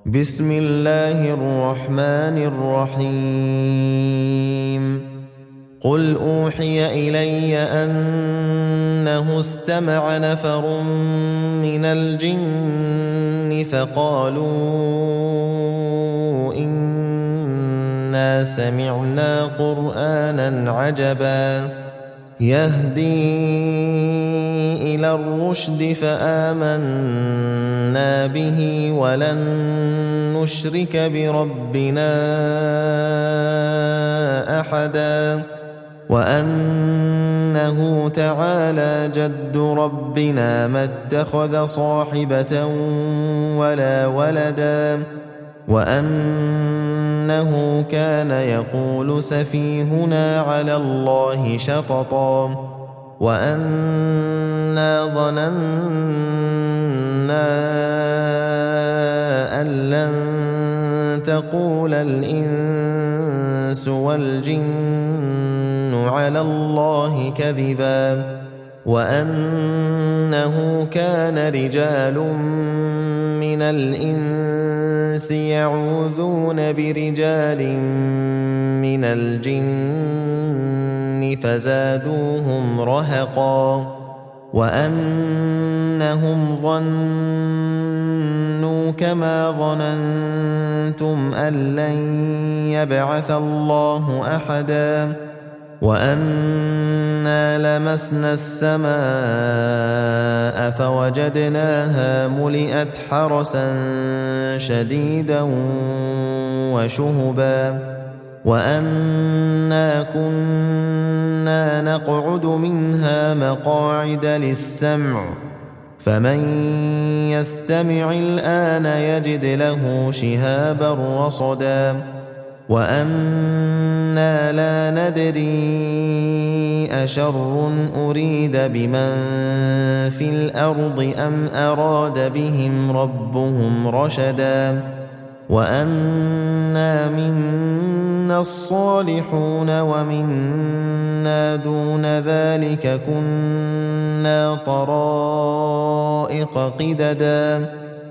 بسم الله الرحمن الرحيم قل أوحي إلي أنه استمع نفر من الجن فقالوا إنا سمعنا قرآنا عجبا يهدي إلى الرشد فآمنا به ولن نشرك بربنا أحدا وأنه تعالى جد ربنا ما اتخذ صاحبة ولا ولدا وأنه كان يقول سفيهنا على الله شططا وأنا ظننا أن لن تقول الإنس والجن على الله كذبا وأنه كان رجال من الإنس يعوذون برجال من الجن فزادوهم رهقا وأنهم ظنوا كما ظننتم أن لن يبعث الله أحدا وأنا لمسنا السماء فوجدناها ملئت حرسا شديدا وشهبا وأنا كنا نقعد منها مقاعد للسمع فمن يستمع الآن يجد له شهابا رصدا وأنا لا ندري أشر أريد بمن في الأرض أم أراد بهم ربهم رشدا وأنا منا الصالحون ومنا دون ذلك كنا طرائق قددا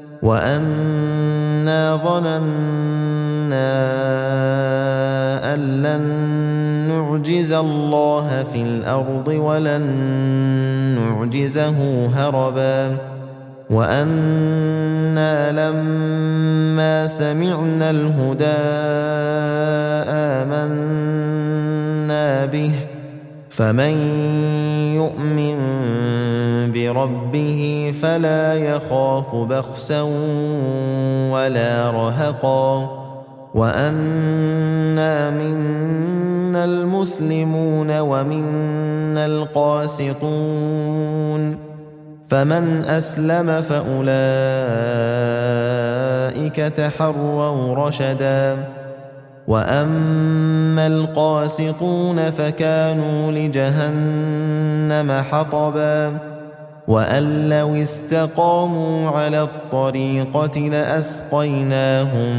وأنا ظننا أن لن نعجز الله في الأرض ولن نعجزه هربا وأنا لما سمعنا الهدى آمنا به فمن يؤمن بربه فلا يخاف بخسا ولا رهقا وأنا منا المسلمون ومنا القاسطون فمن أسلم فأولئك تحروا رشدا وأما القاسطون فكانوا لجهنم حطبا وأن لو استقاموا على الطريقة لأسقيناهم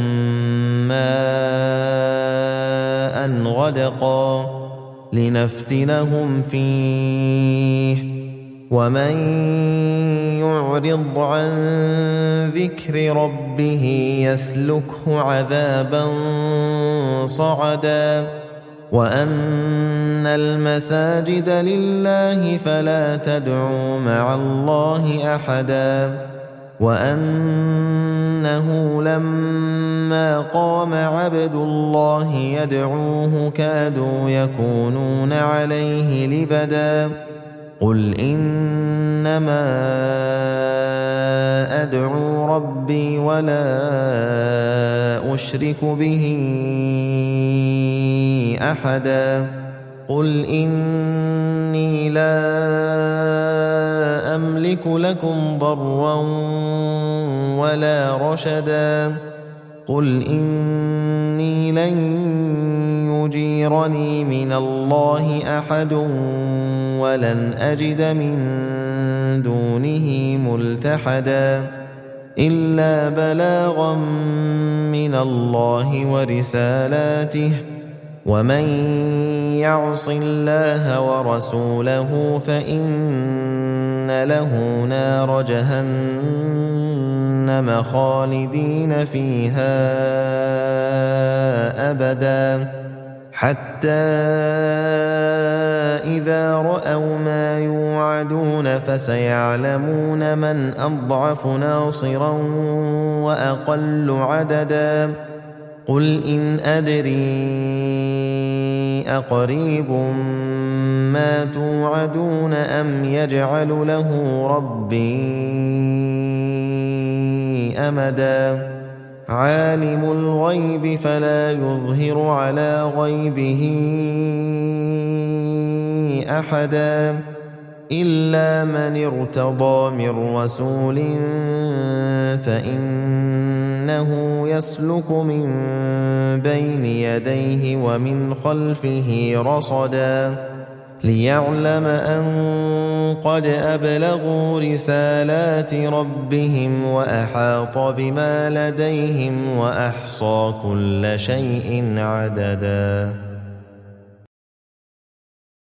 ماء غدقا لنفتنهم فيه ومن يعرض عن ذكر ربه يسلكه عذابا صعدا وأن المساجد لله فلا تدعوا مع الله أحدا وأنه لما قام عبد الله يدعوه كادوا يكونون عليه لبدا قل إنما أدعو ربي ولا أشرك به أحدا قل إني لا أملك لكم ضرا ولا رشدا قل إني لن يجيرني من الله أحد ولن أجد من دونه ملتحدا إلا بلاغا من الله ورسالاته ومن يعص الله ورسوله فإن له نار جهنم جهنم خالدين فيها أبدا حتى إذا رأوا ما يوعدون فسيعلمون من أضعف ناصرا وأقل عددا قل إن أدري أقريب ما توعدون أم يجعل له ربي أمدا عالم الغيب فلا يظهر على غيبه أحدا إلا من ارتضى من رسول فإنه يسلك من بين يديه ومن خلفه رصدا ليعلم أن قد أبلغوا رسالات ربهم وأحاط بما لديهم وأحصى كل شيء عددا